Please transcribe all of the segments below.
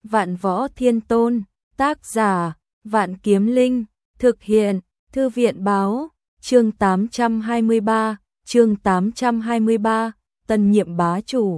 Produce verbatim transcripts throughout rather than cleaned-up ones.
Vạn Võ Thiên Tôn, tác giả, Vạn Kiếm Linh, thực hiện, Thư viện báo, chương tám trăm hai mươi ba, chương tám trăm hai mươi ba, tân nhiệm bá chủ.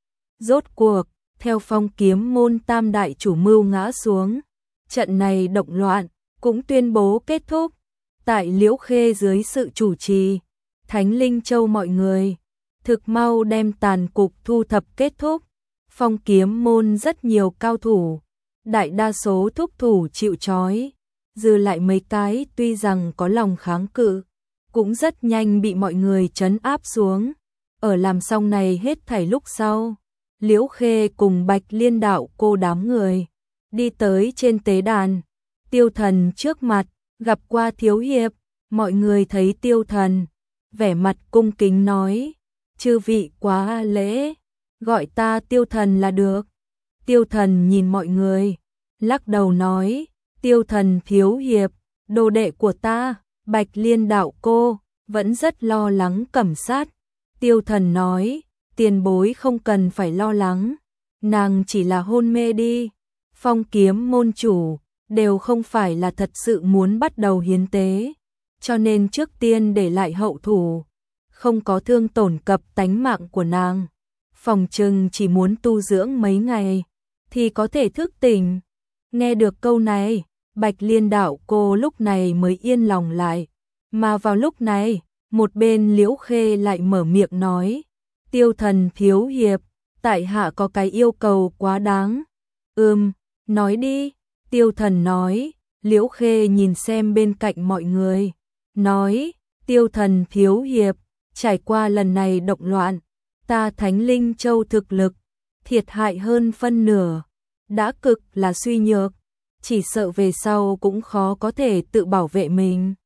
Rốt cuộc, theo Phong Kiếm môn tam đại chủ mưu ngã xuống, trận này động loạn, cũng tuyên bố kết thúc. Tại Liễu Khê dưới sự chủ trì, Thánh Linh Châu mọi người, thực mau đem tàn cục thu thập kết thúc. Phong Kiếm môn rất nhiều cao thủ, đại đa số thúc thủ chịu trói, dư lại mấy cái tuy rằng có lòng kháng cự, cũng rất nhanh bị mọi người trấn áp xuống. Ở làm xong này hết thảy lúc sau, Liễu Khê cùng Bạch Liên đạo cô đám người đi tới trên tế đàn, Tiêu Thần trước mặt, gặp qua thiếu hiệp. Mọi người thấy Tiêu Thần, vẻ mặt cung kính nói, chư vị quá lễ, gọi ta Tiêu Thần là được. Tiêu Thần nhìn mọi người, lắc đầu nói, Tiêu Thần thiếu hiệp, đồ đệ của ta, Bạch Liên đạo cô, vẫn rất lo lắng Cẩm Sát. Tiêu Thần nói, tiền bối không cần phải lo lắng, nàng chỉ là hôn mê đi. Phong Kiếm môn chủ đều không phải là thật sự muốn bắt đầu hiến tế, cho nên trước tiên để lại hậu thủ, không có thương tổn cập tánh mạng của nàng. Phòng trừng chỉ muốn tu dưỡng mấy ngày thì có thể thức tỉnh. Nghe được câu này, Bạch Liên đạo cô lúc này mới yên lòng lại. Mà vào lúc này, một bên Liễu Khê lại mở miệng nói, Tiêu Thần thiếu hiệp, tại hạ có cái yêu cầu quá đáng. Ừm, nói đi. Tiêu Thần nói. Liễu Khê nhìn xem bên cạnh mọi người, nói, Tiêu Thần thiếu hiệp, trải qua lần này động loạn, ta Thánh Linh Châu thực lực thiệt hại hơn phân nửa, đã cực là suy nhược, chỉ sợ về sau cũng khó có thể tự bảo vệ mình.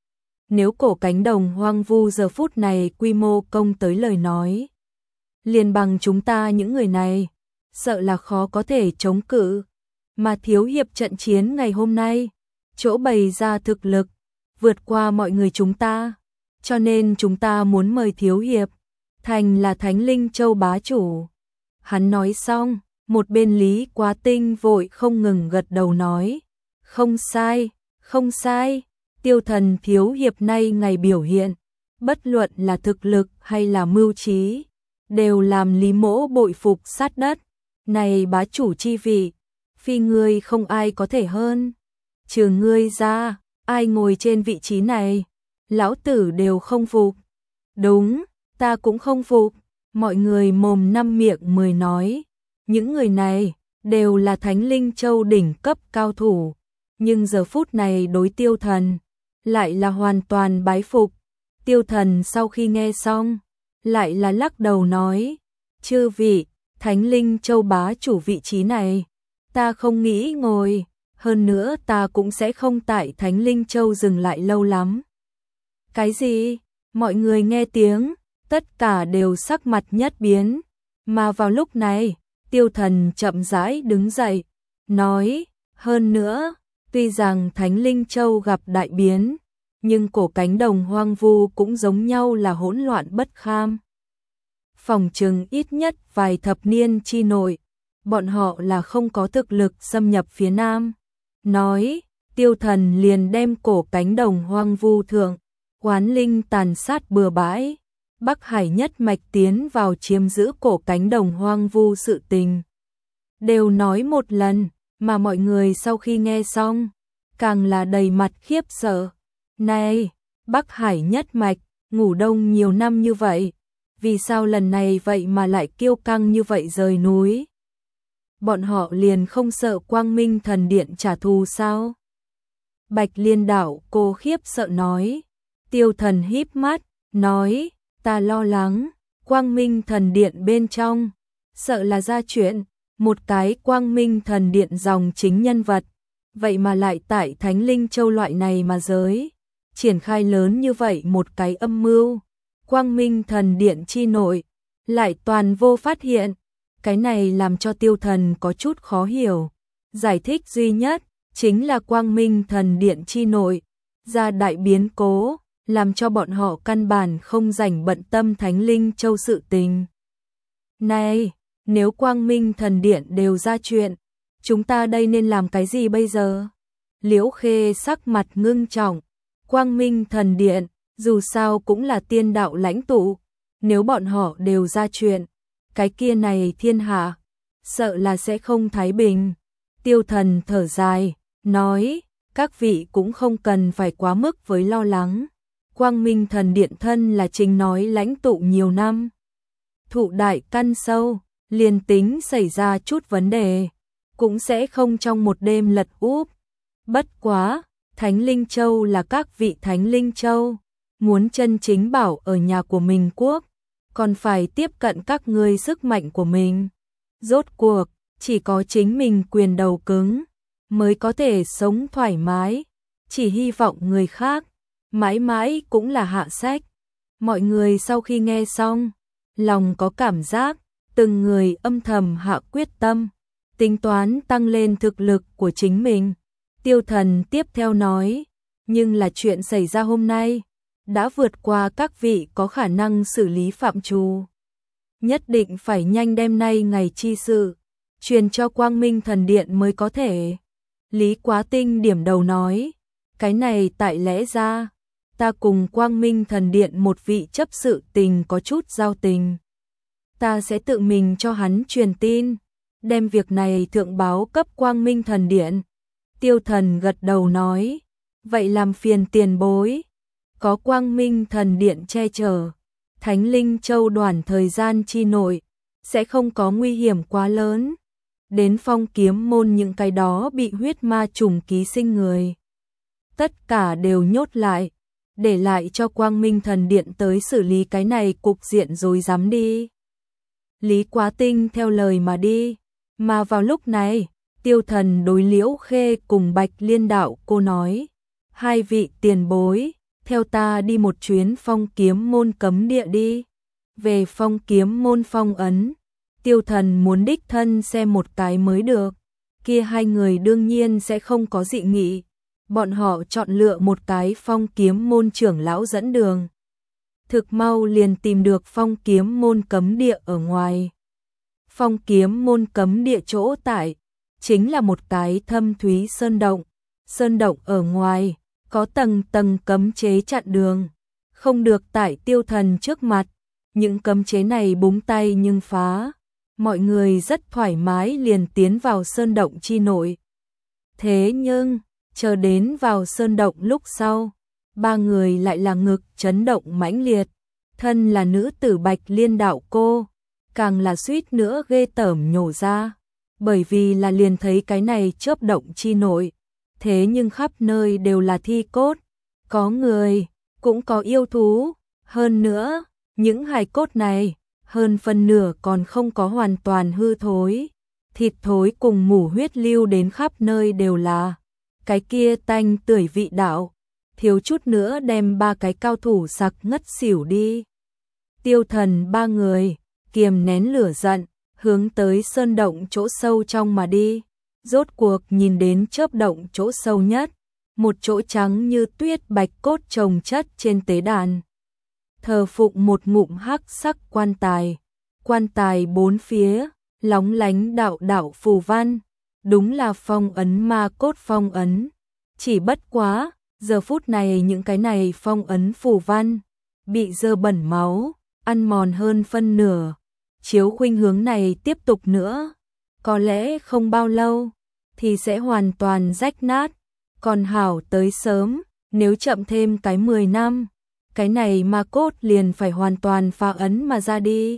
Nếu cổ cánh đồng hoang vu giờ phút này quy mô công tới lời nói, liền bằng chúng ta những người này, sợ là khó có thể chống cự. Mà thiếu hiệp trận chiến ngày hôm nay, chỗ bày ra thực lực, vượt qua mọi người chúng ta, cho nên chúng ta muốn mời thiếu hiệp thành là Thánh Linh Châu bá chủ. Hắn nói xong, một bên Lý Quá Tinh vội không ngừng gật đầu nói, không sai, không sai, Tiêu Thần thiếu hiệp nay ngày biểu hiện, bất luận là thực lực hay là mưu trí, đều làm Lý mỗ bội phục sát đất. Này bá chủ chi vị, phi ngươi không ai có thể hơn, trừ ngươi ra, ai ngồi trên vị trí này, lão tử đều không phục. Đúng, ta cũng không phục. Mọi người mồm năm miệng mười nói, những người này đều là Thánh Linh Châu đỉnh cấp cao thủ, nhưng giờ phút này đối Tiêu Thần lại là hoàn toàn bái phục. Tiêu Thần sau khi nghe xong, lại là lắc đầu nói, chư vị, Thánh Linh Châu bá chủ vị trí này, ta không nghĩ ngồi, hơn nữa ta cũng sẽ không tại Thánh Linh Châu dừng lại lâu lắm. Cái gì? Mọi người nghe tiếng, tất cả đều sắc mặt nhất biến, mà vào lúc này, Tiêu Thần chậm rãi đứng dậy, nói, hơn nữa, tuy rằng Thánh Linh Châu gặp đại biến, nhưng cổ cánh đồng hoang vu cũng giống nhau là hỗn loạn bất kham. Phòng trừng ít nhất vài thập niên chi nội, bọn họ là không có thực lực xâm nhập phía Nam. Nói, Tiêu Thần liền đem cổ cánh đồng hoang vu thượng, oán linh tàn sát bừa bãi, Bắc Hải nhất mạch tiến vào chiếm giữ cổ cánh đồng hoang vu sự tình. Đều nói một lần, mà mọi người sau khi nghe xong, càng là đầy mặt khiếp sợ. Này, Bắc Hải nhất mạch, ngủ đông nhiều năm như vậy, vì sao lần này vậy mà lại kiêu căng như vậy rời núi? Bọn họ liền không sợ Quang Minh Thần Điện trả thù sao? Bạch Liên đạo cô khiếp sợ nói. Tiêu Thần híp mắt, nói, ta lo lắng, Quang Minh Thần Điện bên trong, sợ là ra chuyện, một cái Quang Minh Thần Điện dòng chính nhân vật, vậy mà lại tại Thánh Linh Châu loại này mà giới, triển khai lớn như vậy một cái âm mưu, Quang Minh Thần Điện chi nội, lại toàn vô phát hiện, cái này làm cho Tiêu Thần có chút khó hiểu. Giải thích duy nhất, chính là Quang Minh Thần Điện chi nội, ra đại biến cố, làm cho bọn họ căn bản không rảnh bận tâm Thánh Linh Châu sự tình. Này, nếu Quang Minh Thần Điện đều ra chuyện, chúng ta đây nên làm cái gì bây giờ? Liễu Khê sắc mặt ngưng trọng, Quang Minh Thần Điện, dù sao cũng là tiên đạo lãnh tụ, nếu bọn họ đều ra chuyện, cái kia này thiên hạ, sợ là sẽ không thái bình. Tiêu Thần thở dài, nói, các vị cũng không cần phải quá mức với lo lắng. Quang Minh Thần Điện thân là chính nói lãnh tụ nhiều năm. Thụ đại căn sâu, liền tính xảy ra chút vấn đề, cũng sẽ không trong một đêm lật úp. Bất quá, Thánh Linh Châu là các vị Thánh Linh Châu, muốn chân chính bảo ở nhà của mình quốc, còn phải tiếp cận các ngươi sức mạnh của mình. Rốt cuộc, chỉ có chính mình quyền đầu cứng, mới có thể sống thoải mái, chỉ hy vọng người khác, mãi mãi cũng là hạ sách. Mọi người sau khi nghe xong, lòng có cảm giác, từng người âm thầm hạ quyết tâm, tính toán tăng lên thực lực của chính mình. Tiêu Thần tiếp theo nói, nhưng là chuyện xảy ra hôm nay, đã vượt qua các vị có khả năng xử lý phạm trù. Nhất định phải nhanh đem nay ngày chi sự, truyền cho Quang Minh Thần Điện mới có thể. Lý Quá Tinh điểm đầu nói, cái này tại lẽ ra, ta cùng Quang Minh Thần Điện một vị chấp sự tình có chút giao tình. Ta sẽ tự mình cho hắn truyền tin, đem việc này thượng báo cấp Quang Minh Thần Điện. Tiêu Thần gật đầu nói, vậy làm phiền tiền bối. Có Quang Minh Thần Điện che chở, Thánh Linh Châu đoàn thời gian chi nội, sẽ không có nguy hiểm quá lớn. Đến Phong Kiếm môn những cái đó bị huyết ma trùng ký sinh người, tất cả đều nhốt lại, để lại cho Quang Minh Thần Điện tới xử lý cái này cục diện rối rắm đi. Lý Quá Tinh theo lời mà đi, mà vào lúc này, Tiêu Thần đối Liễu Khê cùng Bạch Liên Đạo cô nói, hai vị tiền bối, theo ta đi một chuyến Phong Kiếm môn cấm địa đi. Về Phong Kiếm môn phong ấn, Tiêu Thần muốn đích thân xem một cái mới được, kia hai người đương nhiên sẽ không có dị nghị. Bọn họ chọn lựa một cái Phong Kiếm môn trưởng lão dẫn đường. Thực mau liền tìm được Phong Kiếm môn cấm địa ở ngoài. Phong Kiếm môn cấm địa chỗ tại, chính là một cái thâm thúy sơn động. Sơn động ở ngoài, có tầng tầng cấm chế chặn đường, không được tại Tiêu Thần trước mặt. Những cấm chế này búng tay nhưng phá, mọi người rất thoải mái liền tiến vào sơn động chi nội. Thế nhưng, chờ đến vào sơn động lúc sau, ba người lại là ngực chấn động mãnh liệt. Thân là nữ tử Bạch Liên Đạo cô, càng là suýt nữa ghê tởm nhổ ra, bởi vì là liền thấy cái này chớp động chi nội. Thế nhưng khắp nơi đều là thi cốt, có người, cũng có yêu thú, hơn nữa, những hài cốt này, hơn phân nửa còn không có hoàn toàn hư thối, thịt thối cùng mủ huyết lưu đến khắp nơi đều là, cái kia tanh tưởi vị đạo, thiếu chút nữa đem ba cái cao thủ sặc ngất xỉu đi. Tiêu Thần ba người, kiềm nén lửa giận, hướng tới sơn động chỗ sâu trong mà đi. Rốt cuộc nhìn đến chớp động chỗ sâu nhất, một chỗ trắng như tuyết bạch cốt chồng chất trên tế đàn. Thờ phụng một ngụm hắc sắc quan tài, quan tài bốn phía, lóng lánh đạo đạo phù văn, đúng là phong ấn ma cốt phong ấn. Chỉ bất quá, giờ phút này những cái này phong ấn phù văn, bị dơ bẩn máu, ăn mòn hơn phân nửa. Chiếu khuynh hướng này tiếp tục nữa, có lẽ không bao lâu, thì sẽ hoàn toàn rách nát. Còn hảo tới sớm, nếu chậm thêm cái mười năm, cái này ma cốt liền phải hoàn toàn phá ấn mà ra đi.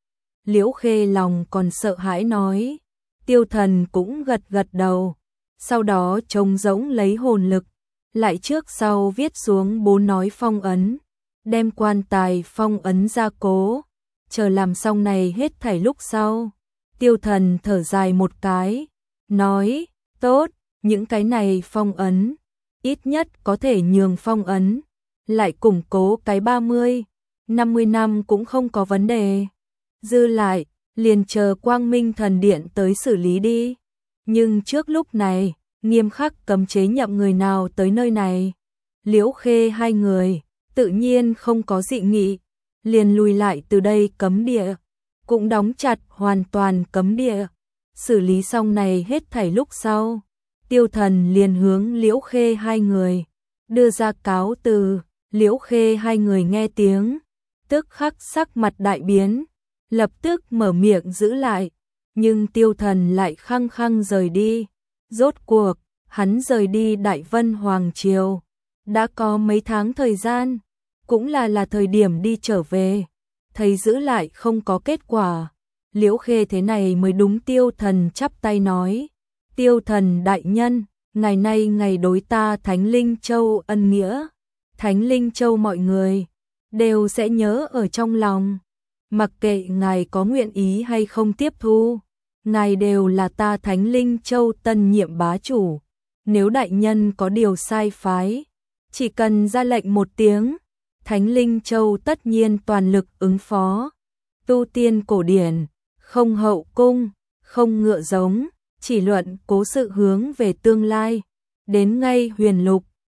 Liễu Khê lòng còn sợ hãi nói, Tiêu Thần cũng gật gật đầu, sau đó trông rỗng lấy hồn lực, lại trước sau viết xuống bốn nói phong ấn, đem quan tài phong ấn ra cố, chờ làm xong này hết thảy lúc sau. Tiêu Thần thở dài một cái, nói, tốt, những cái này phong ấn, ít nhất có thể nhường phong ấn, lại củng cố cái ba mươi, năm mươi năm cũng không có vấn đề. Dư lại, liền chờ Quang Minh Thần Điện tới xử lý đi. Nhưng trước lúc này, nghiêm khắc cấm chế nhậm người nào tới nơi này. Liễu Khê hai người, tự nhiên không có dị nghị, liền lùi lại từ đây cấm địa, cũng đóng chặt hoàn toàn cấm địa. xử lý xong này hết thảy lúc sau, Tiêu Thần liền hướng Liễu Khê hai người đưa ra cáo từ. Liễu Khê hai người nghe tiếng, tức khắc sắc mặt đại biến, lập tức mở miệng giữ lại, nhưng Tiêu Thần lại khăng khăng rời đi. Rốt cuộc, hắn rời đi Đại Vân Hoàng Triều đã có mấy tháng thời gian, cũng là là thời điểm đi trở về, thấy giữ lại không có kết quả. Liễu Khê thế này mới đúng. Tiêu Thần chắp tay nói, Tiêu Thần đại nhân, ngày nay ngày đối ta Thánh Linh Châu ân nghĩa, Thánh Linh Châu mọi người đều sẽ nhớ ở trong lòng, mặc kệ ngài có nguyện ý hay không tiếp thu, ngài đều là ta Thánh Linh Châu tân nhiệm bá chủ, nếu đại nhân có điều sai phái, chỉ cần ra lệnh một tiếng, Thánh Linh Châu tất nhiên toàn lực ứng phó. Tu tiên cổ điển, không hậu cung, không ngựa giống, chỉ luận cố sự hướng về tương lai, đến ngay huyền lục,